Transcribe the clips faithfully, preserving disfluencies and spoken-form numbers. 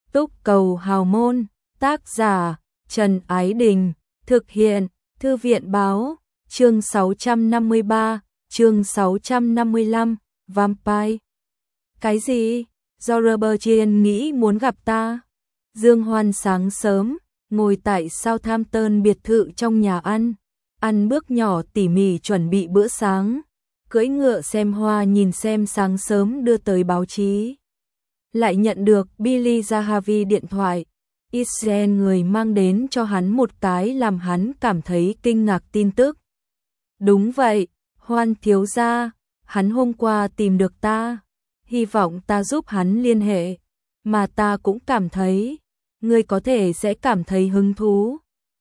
Túc Cầu Hào Môn, tác giả Trần Ái Đình, thực hiện Thư viện Báo, chương sáu trăm năm mươi ba, chương sáu trăm năm mươi lăm, Vampire. Cái gì? Robertian nghĩ muốn gặp ta. Dương Hoan sáng sớm, ngồi tại Southampton biệt thự trong nhà ăn, ăn bước nhỏ tỉ mỉ chuẩn bị bữa sáng, cưỡi ngựa xem hoa nhìn xem sáng sớm đưa tới báo chí. Lại nhận được Billy Zahavi điện thoại, Israel người mang đến cho hắn một cái làm hắn cảm thấy kinh ngạc tin tức. Đúng vậy, Hoan thiếu gia, hắn hôm qua tìm được ta, hy vọng ta giúp hắn liên hệ, mà ta cũng cảm thấy, ngươi có thể sẽ cảm thấy hứng thú.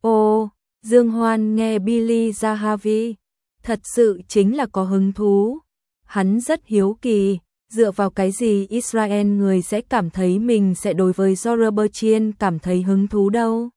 Ồ, Dương Hoan nghe Billy Zahavi, thật sự chính là có hứng thú. Hắn rất hiếu kỳ, dựa vào cái gì Israel người sẽ cảm thấy mình sẽ đối với Robertian cảm thấy hứng thú đâu.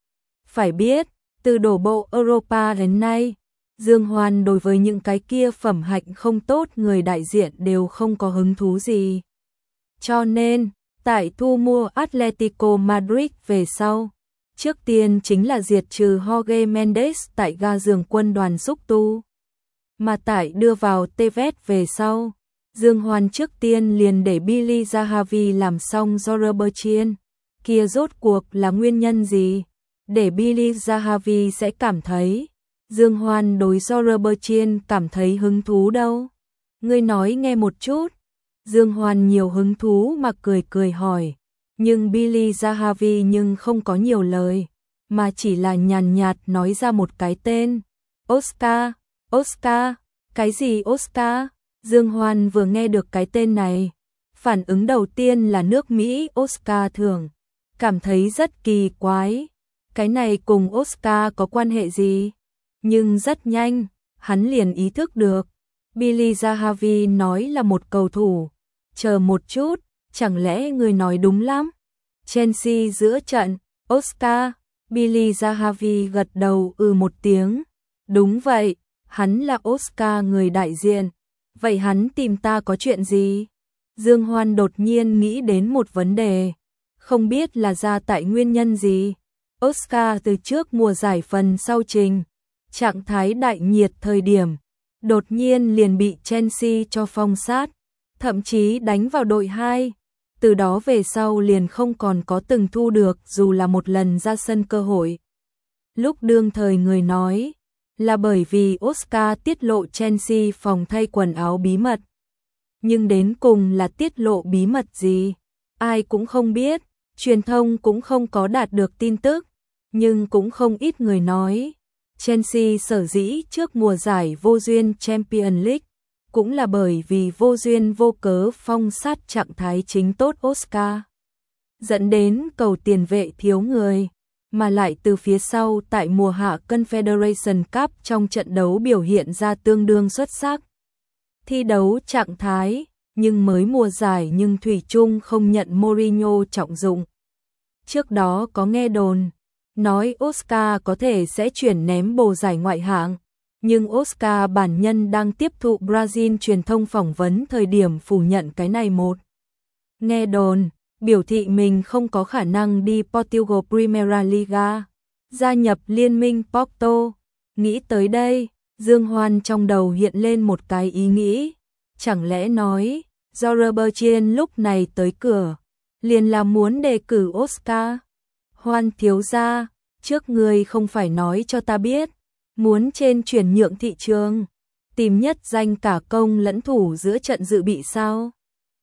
Phải biết, từ đổ bộ Europa đến nay, Dương Hoan đối với những cái kia phẩm hạnh không tốt người đại diện đều không có hứng thú gì. Cho nên, tại thu mua Atletico Madrid về sau, trước tiên chính là diệt trừ Jorge Mendes tại ga giường quân đoàn xúc tu. Mà tại đưa vào Tevez về sau, Dương Hoan trước tiên liền để Billy Zahavi làm xong Robertian, kia rốt cuộc là nguyên nhân gì? Để Billy Zahavi sẽ cảm thấy Dương Hoan đối Robertian cảm thấy hứng thú đâu? Ngươi nói nghe một chút. Dương Hoan nhiều hứng thú mà cười cười hỏi, nhưng Billy Zahavi nhưng không có nhiều lời, mà chỉ là nhàn nhạt nói ra một cái tên. Oscar, Oscar, cái gì Oscar? Dương Hoan vừa nghe được cái tên này, phản ứng đầu tiên là nước Mỹ Oscar thưởng, cảm thấy rất kỳ quái. Cái này cùng Oscar có quan hệ gì? Nhưng rất nhanh, hắn liền ý thức được. Billy Zahavi nói là một cầu thủ. Chờ một chút, chẳng lẽ người nói đúng lắm? Chelsea giữa trận, Oscar. Billy Zahavi gật đầu ừ một tiếng. Đúng vậy, hắn là Oscar người đại diện. Vậy hắn tìm ta có chuyện gì? Dương Hoan đột nhiên nghĩ đến một vấn đề. Không biết là ra tại nguyên nhân gì. Oscar từ trước mùa giải phần sau trình, trạng thái đại nhiệt thời điểm, đột nhiên liền bị Chelsea cho phong sát, thậm chí đánh vào đội hai. Từ đó về sau liền không còn có từng thu được dù là một lần ra sân cơ hội. Lúc đương thời người nói là bởi vì Oscar tiết lộ Chelsea phòng thay quần áo bí mật. Nhưng đến cùng là tiết lộ bí mật gì? Ai cũng không biết, truyền thông cũng không có đạt được tin tức, nhưng cũng không ít người nói. Chelsea sở dĩ trước mùa giải vô duyên Champions League, cũng là bởi vì vô duyên vô cớ phong sát trạng thái chính tốt Oscar. Dẫn đến cầu tiền vệ thiếu người, mà lại từ phía sau tại mùa hạ Confederation Cup trong trận đấu biểu hiện ra tương đương xuất sắc. Thi đấu trạng thái, nhưng mới mùa giải nhưng thủy chung không nhận Mourinho trọng dụng. Trước đó có nghe đồn, nói Oscar có thể sẽ chuyển ném bồ giải ngoại hạng, nhưng Oscar bản nhân đang tiếp thụ Brazil truyền thông phỏng vấn thời điểm phủ nhận cái này một. Nghe đồn, biểu thị mình không có khả năng đi Portugal Primeira Liga, gia nhập liên minh Porto. Nghĩ tới đây, Dương Hoan trong đầu hiện lên một cái ý nghĩ, chẳng lẽ nói, do Robertian lúc này tới cửa, liền là muốn đề cử Oscar. Hoan thiếu gia, trước người không phải nói cho ta biết, muốn trên chuyển nhượng thị trường, tìm nhất danh cả công lẫn thủ giữa trận dự bị sao?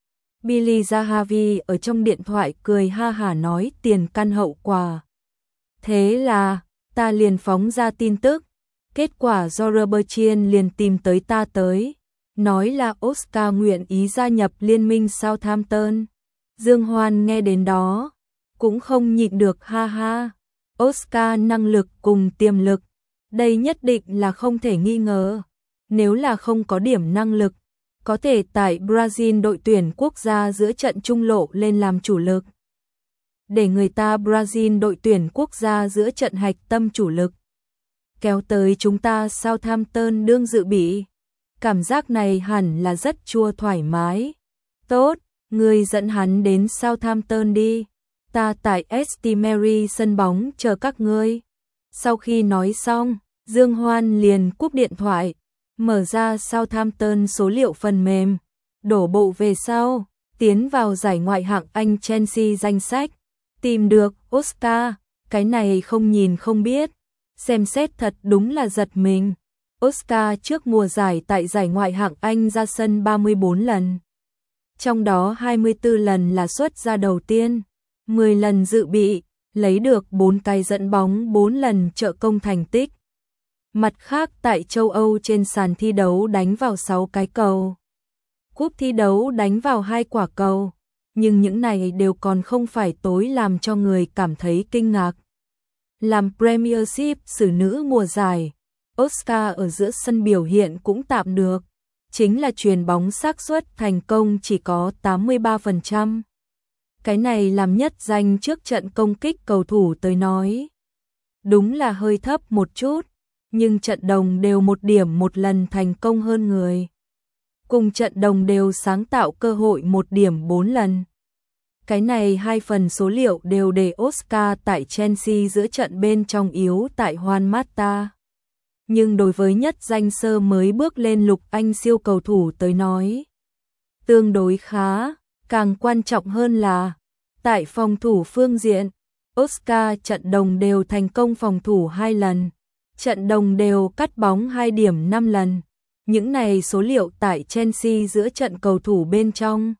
Billy Zahavi ở trong điện thoại cười ha hả nói tiền căn hậu quả. Thế là, ta liền phóng ra tin tức, kết quả do Robertian liền tìm tới ta tới, nói là Oscar nguyện ý gia nhập liên minh Southampton. Dương Hoan nghe đến đó, cũng không nhịn được ha ha. Oscar năng lực cùng tiềm lực, đây nhất định là không thể nghi ngờ. Nếu là không có điểm năng lực, có thể tại Brazil đội tuyển quốc gia giữa trận trung lộ lên làm chủ lực. Để người ta Brazil đội tuyển quốc gia giữa trận hạch tâm chủ lực. Kéo tới chúng ta Southampton đương dự bị. Cảm giác này hẳn là rất chua thoải mái. Tốt, người dẫn hắn đến Southampton đi. ta tại ét tê Mary sân bóng chờ các ngươi. Sau khi nói xong, Dương Hoan liền cúp điện thoại, mở ra Southampton số liệu phần mềm, đổ bộ về sau, tiến vào giải ngoại hạng Anh Chelsea danh sách, tìm được Oscar, cái này không nhìn không biết, xem xét thật đúng là giật mình. Oscar trước mùa giải tại giải ngoại hạng Anh ra sân ba mươi bốn lần, trong đó hai mươi tư lần là xuất ra đầu tiên, mười lần dự bị, lấy được bốn cái dẫn bóng, bốn lần trợ công thành tích. Mặt khác tại châu Âu trên sàn thi đấu đánh vào sáu cái cầu, cúp thi đấu đánh vào hai quả cầu, nhưng những này đều còn không phải tối làm cho người cảm thấy kinh ngạc. Làm Premiership xử nữ mùa giải, Oscar ở giữa sân biểu hiện cũng tạm được, chính là chuyền bóng xác suất thành công chỉ có tám mươi ba phần trăm. Cái này làm nhất danh trước trận công kích cầu thủ tới nói. Đúng là hơi thấp một chút, nhưng trận đồng đều một điểm một lần thành công hơn người. Cùng trận đồng đều sáng tạo cơ hội một điểm bốn lần. Cái này hai phần số liệu đều để Oscar tại Chelsea giữa trận bên trong yếu tại Juan Mata. Nhưng đối với nhất danh sơ mới bước lên lục Anh siêu cầu thủ tới nói, tương đối khá, càng quan trọng hơn là, tại phòng thủ phương diện, Oscar trận đồng đều thành công phòng thủ hai lần, trận đồng đều cắt bóng hai điểm năm lần. Những này số liệu tại Chelsea giữa trận cầu thủ bên trong.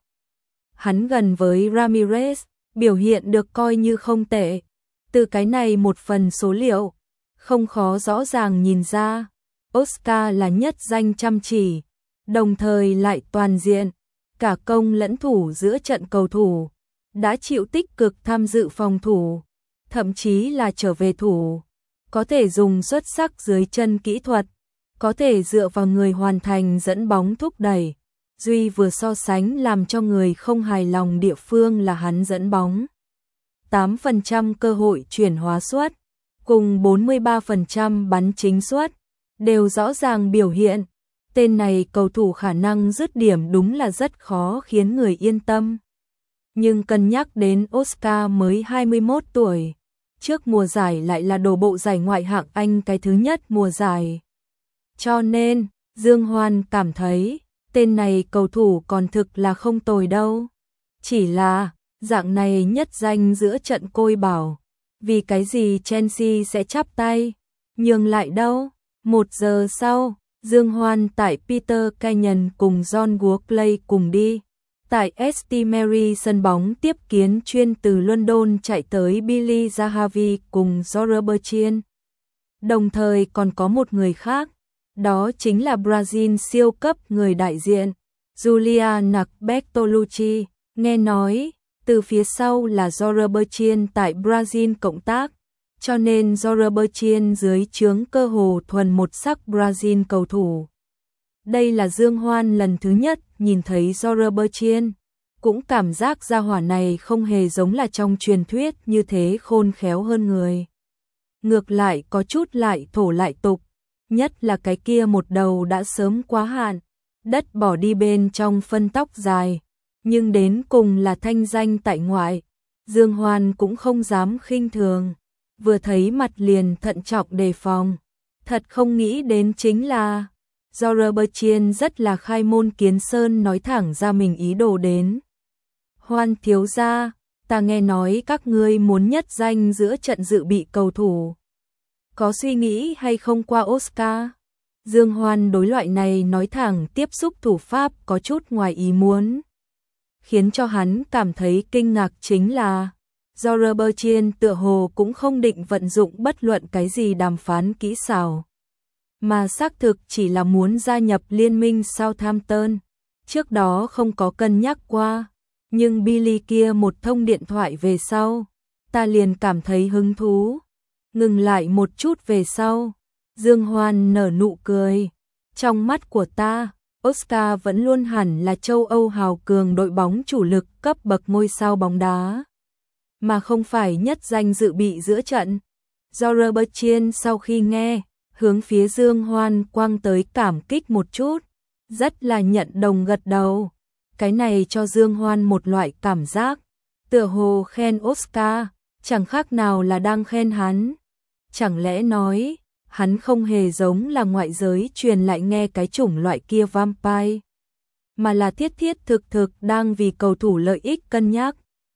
Hắn gần với Ramirez, biểu hiện được coi như không tệ. Từ cái này một phần số liệu, không khó rõ ràng nhìn ra, Oscar là nhất danh chăm chỉ, đồng thời lại toàn diện, cả công lẫn thủ giữa trận cầu thủ, đã chịu tích cực tham dự phòng thủ, thậm chí là trở về thủ, có thể dùng xuất sắc dưới chân kỹ thuật, có thể dựa vào người hoàn thành dẫn bóng thúc đẩy. Duy vừa so sánh làm cho người không hài lòng địa phương là hắn dẫn bóng tám phần trăm cơ hội chuyển hóa suất, cùng bốn mươi ba phần trăm bắn chính suất, đều rõ ràng biểu hiện. Tên này cầu thủ khả năng dứt điểm đúng là rất khó khiến người yên tâm. Nhưng cân nhắc đến Oscar mới hai mươi mốt tuổi, trước mùa giải lại là đổ bộ giải ngoại hạng Anh cái thứ nhất mùa giải. Cho nên, Dương Hoan cảm thấy, tên này cầu thủ còn thực là không tồi đâu. Chỉ là, dạng này nhất danh giữa trận côi bảo, vì cái gì Chelsea sẽ chắp tay, nhường lại đâu. Một giờ sau, Dương Hoan tại Peter Kenyon cùng John Workley cùng đi. Tại ét tê Mary sân bóng tiếp kiến chuyên từ London chạy tới Billy Zahavi cùng Jorge Bertrand. Đồng thời còn có một người khác, đó chính là Brazil siêu cấp người đại diện, Juliana Bertolucci. Nghe nói, từ phía sau là Jorge Bertrand tại Brazil cộng tác, cho nên Jorge Bertrand dưới trướng cơ hồ thuần một sắc Brazil cầu thủ. Đây là Dương Hoan lần thứ nhất nhìn thấy Jorge Bertrand, cũng cảm giác gia hỏa này không hề giống là trong truyền thuyết như thế khôn khéo hơn người. Ngược lại có chút lại thổ lại tục, nhất là cái kia một đầu đã sớm quá hạn, đất bỏ đi bên trong phân tóc dài, nhưng đến cùng là thanh danh tại ngoại, Dương Hoan cũng không dám khinh thường, vừa thấy mặt liền thận trọng đề phòng, thật không nghĩ đến chính là Jorge Bertrand rất là khai môn kiến sơn nói thẳng ra mình ý đồ đến. Hoan thiếu gia, ta nghe nói các ngươi muốn nhất danh giữa trận dự bị cầu thủ. Có suy nghĩ hay không qua Oscar? Dương Hoan đối loại này nói thẳng tiếp xúc thủ pháp có chút ngoài ý muốn. Khiến cho hắn cảm thấy kinh ngạc chính là Jorge Bertrand tựa hồ cũng không định vận dụng bất luận cái gì đàm phán kỹ xảo, mà xác thực chỉ là muốn gia nhập liên minh Southampton. Trước đó không có cân nhắc qua, nhưng Billy kia một thông điện thoại về sau, ta liền cảm thấy hứng thú. Ngừng lại một chút về sau, Dương Hoan nở nụ cười. Trong mắt của ta, Oscar vẫn luôn hẳn là châu Âu hào cường đội bóng chủ lực cấp bậc ngôi sao bóng đá, mà không phải nhất danh dự bị giữa trận. Jorge Bertrand sau khi nghe, hướng phía Dương Hoan quăng tới cảm kích một chút, rất là nhận đồng gật đầu. Cái này cho Dương Hoan một loại cảm giác, Tựa hồ khen Oscar, chẳng khác nào là đang khen hắn. Chẳng lẽ nói, hắn không hề giống là ngoại giới truyền lại nghe cái chủng loại kia vampire, mà là thiết thiết thực thực đang vì cầu thủ lợi ích cân nhắc.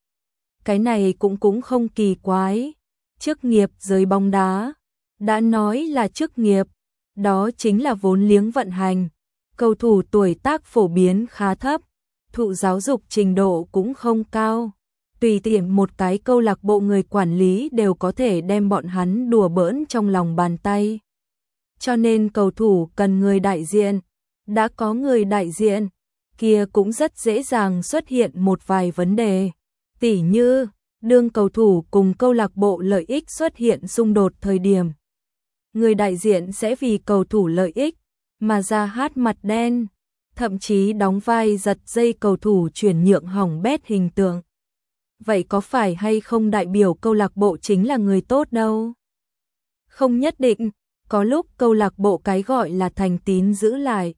Cái này cũng cũng không kỳ quái. Chức nghiệp giới bóng đá, đã nói là chức nghiệp, đó chính là vốn liếng vận hành. Cầu thủ tuổi tác phổ biến khá thấp, thụ giáo dục trình độ cũng không cao. Tùy tiện một cái câu lạc bộ người quản lý đều có thể đem bọn hắn đùa bỡn trong lòng bàn tay. Cho nên cầu thủ cần người đại diện, đã có người đại diện, kia cũng rất dễ dàng xuất hiện một vài vấn đề. Tỉ như, đương cầu thủ cùng câu lạc bộ lợi ích xuất hiện xung đột thời điểm. Người đại diện sẽ vì cầu thủ lợi ích, mà ra hát mặt đen, thậm chí đóng vai giật dây cầu thủ chuyển nhượng hỏng bét hình tượng. Vậy có phải hay không đại biểu câu lạc bộ chính là người tốt đâu? Không nhất định, có lúc câu lạc bộ cái gọi là thành tín giữ lại.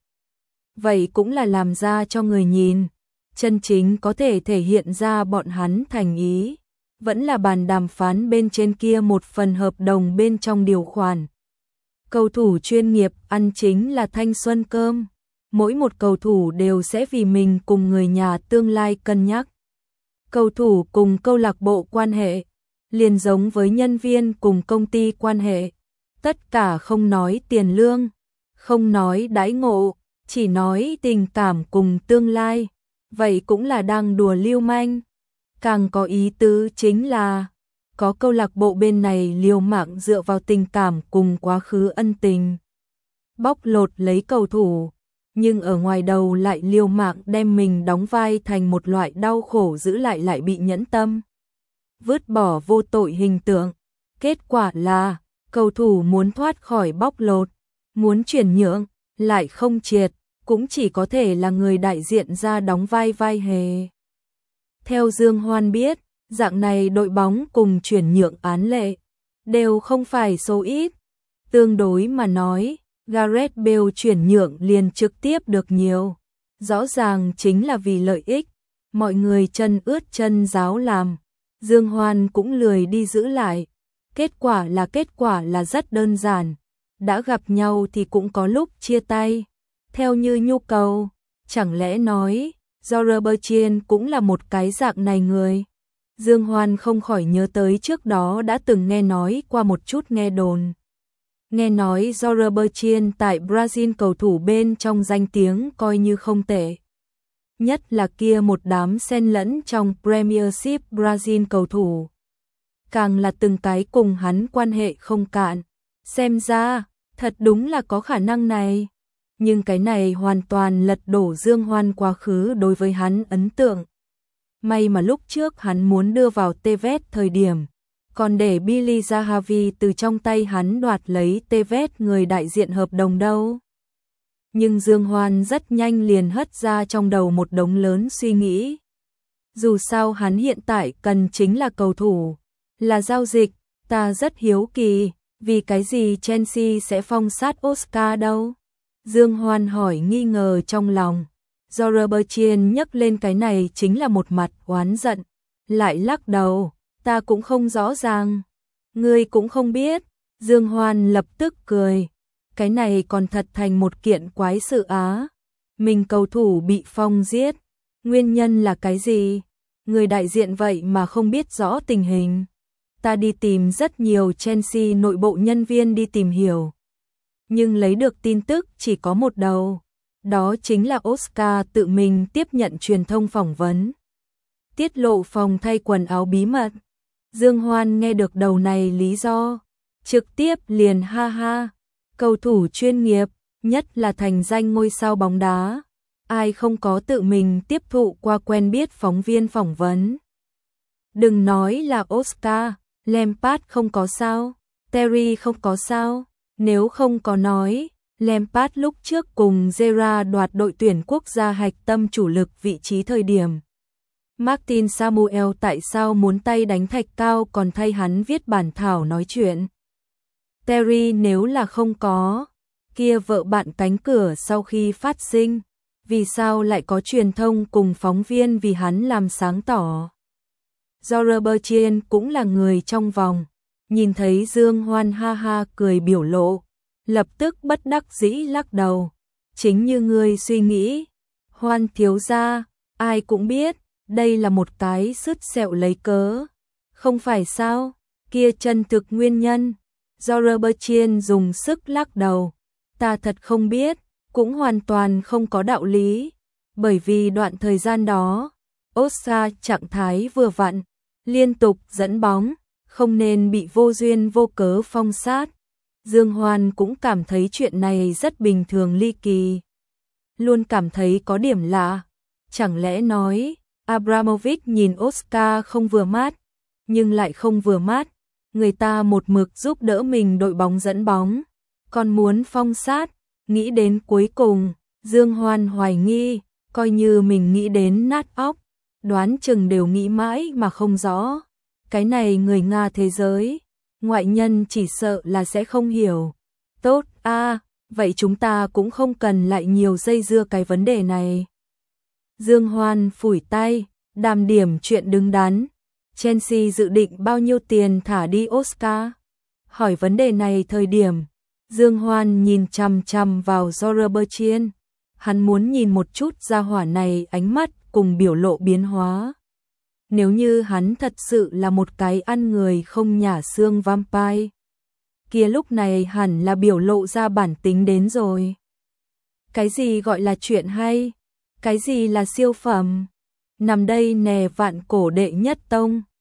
Vậy cũng là làm ra cho người nhìn, chân chính có thể thể hiện ra bọn hắn thành ý. Vẫn là bàn đàm phán bên trên kia một phần hợp đồng bên trong điều khoản. Cầu thủ chuyên nghiệp ăn chính là thanh xuân cơm. Mỗi một cầu thủ đều sẽ vì mình cùng người nhà tương lai cân nhắc. Cầu thủ cùng câu lạc bộ quan hệ, liền giống với nhân viên cùng công ty quan hệ. Tất cả không nói tiền lương, không nói đãi ngộ, chỉ nói tình cảm cùng tương lai. Vậy cũng là đang đùa lưu manh. Càng có ý tứ chính là, có câu lạc bộ bên này liều mạng dựa vào tình cảm cùng quá khứ ân tình. Bóc lột lấy cầu thủ, nhưng ở ngoài đầu lại liều mạng đem mình đóng vai thành một loại đau khổ giữ lại lại bị nhẫn tâm. Vứt bỏ vô tội hình tượng. Kết quả là, cầu thủ muốn thoát khỏi bóc lột, muốn chuyển nhượng, lại không triệt, cũng chỉ có thể là người đại diện ra đóng vai vai hề. Theo Dương Hoan biết, dạng này đội bóng cùng chuyển nhượng án lệ, đều không phải số ít. Tương đối mà nói, Gareth Bale chuyển nhượng liền trực tiếp được nhiều. Rõ ràng chính là vì lợi ích, mọi người chân ướt chân ráo làm. Dương Hoan cũng lười đi giữ lại. Kết quả là kết quả là rất đơn giản. Đã gặp nhau thì cũng có lúc chia tay. Theo như nhu cầu, chẳng lẽ nói, Robertson cũng là một cái dạng này người. Dương Hoan không khỏi nhớ tới trước đó đã từng nghe nói qua một chút nghe đồn. Nghe nói Robertson tại Brazil cầu thủ bên trong danh tiếng coi như không tệ. Nhất là kia một đám xen lẫn trong Premiership Brazil cầu thủ. Càng là từng cái cùng hắn quan hệ không cạn. Xem ra, thật đúng là có khả năng này. Nhưng cái này hoàn toàn lật đổ Dương Hoan quá khứ đối với hắn ấn tượng. May mà lúc trước hắn muốn đưa vào Tevez thời điểm, còn để Billy Zahavi từ trong tay hắn đoạt lấy Tevez người đại diện hợp đồng đâu. Nhưng Dương Hoan rất nhanh liền hất ra trong đầu một đống lớn suy nghĩ. Dù sao hắn hiện tại cần chính là cầu thủ, là giao dịch, ta rất hiếu kỳ, vì cái gì Chelsea sẽ phong sát Oscar đâu? Dương Hoan hỏi nghi ngờ trong lòng. Do Robertson nhắc lên cái này chính là một mặt oán giận, lại lắc đầu, ta cũng không rõ ràng. Ngươi cũng không biết. Dương Hoan lập tức cười. Cái này còn thật thành một kiện quái sự á. Mình cầu thủ bị phong giết. Nguyên nhân là cái gì? Người đại diện vậy mà không biết rõ tình hình. Ta đi tìm rất nhiều Chelsea nội bộ nhân viên đi tìm hiểu. Nhưng lấy được tin tức chỉ có một đầu. Đó chính là Oscar tự mình tiếp nhận truyền thông phỏng vấn. Tiết lộ phòng thay quần áo bí mật. Dương Hoan nghe được đầu này lý do, trực tiếp liền ha ha. Cầu thủ chuyên nghiệp, nhất là thành danh ngôi sao bóng đá. Ai không có tự mình tiếp thụ qua quen biết phóng viên phỏng vấn. Đừng nói là Oscar, Lampard không có sao, Terry không có sao. Nếu không có nói, Lampard lúc trước cùng Gerrard đoạt đội tuyển quốc gia hạch tâm chủ lực vị trí thời điểm. Martin Samuel tại sao muốn tay đánh thạch cao còn thay hắn viết bản thảo nói chuyện. Terry nếu là không có, kia vợ bạn cánh cửa sau khi phát sinh, vì sao lại có truyền thông cùng phóng viên vì hắn làm sáng tỏ. Robertson cũng là người trong vòng, nhìn thấy Dương Hoan ha ha cười biểu lộ, lập tức bất đắc dĩ lắc đầu. Chính như ngươi suy nghĩ, Hoan thiếu gia, ai cũng biết, đây là một cái sứt sẹo lấy cớ. Không phải sao, kia chân thực nguyên nhân. Robertson dùng sức lắc đầu. Ta thật không biết, cũng hoàn toàn không có đạo lý. Bởi vì đoạn thời gian đó, Oscar trạng thái vừa vặn, liên tục dẫn bóng, không nên bị vô duyên vô cớ phong sát. Dương Hoan cũng cảm thấy chuyện này rất bình thường ly kỳ. Luôn cảm thấy có điểm lạ. Chẳng lẽ nói, Abramovich nhìn Oscar không vừa mắt, nhưng lại không vừa mắt. Người ta một mực giúp đỡ mình đội bóng dẫn bóng, còn muốn phong sát. Nghĩ đến cuối cùng, Dương Hoan hoài nghi, coi như mình nghĩ đến nát óc, đoán chừng đều nghĩ mãi mà không rõ. Cái này người Nga thế giới, ngoại nhân chỉ sợ là sẽ không hiểu. Tốt a, à, vậy chúng ta cũng không cần lại nhiều dây dưa cái vấn đề này. Dương Hoan phủi tay, đàm điểm chuyện đứng đắn. Chelsea dự định bao nhiêu tiền thả đi Oscar? Hỏi vấn đề này thời điểm, Dương Hoan nhìn chằm chằm vào Robertson. Hắn muốn nhìn một chút gia hỏa này ánh mắt cùng biểu lộ biến hóa. Nếu như hắn thật sự là một cái ăn người không nhả xương vampire, kia lúc này hẳn là biểu lộ ra bản tính đến rồi. Cái gì gọi là chuyện hay? Cái gì là siêu phẩm? Nằm đây nè vạn cổ đệ nhất tông.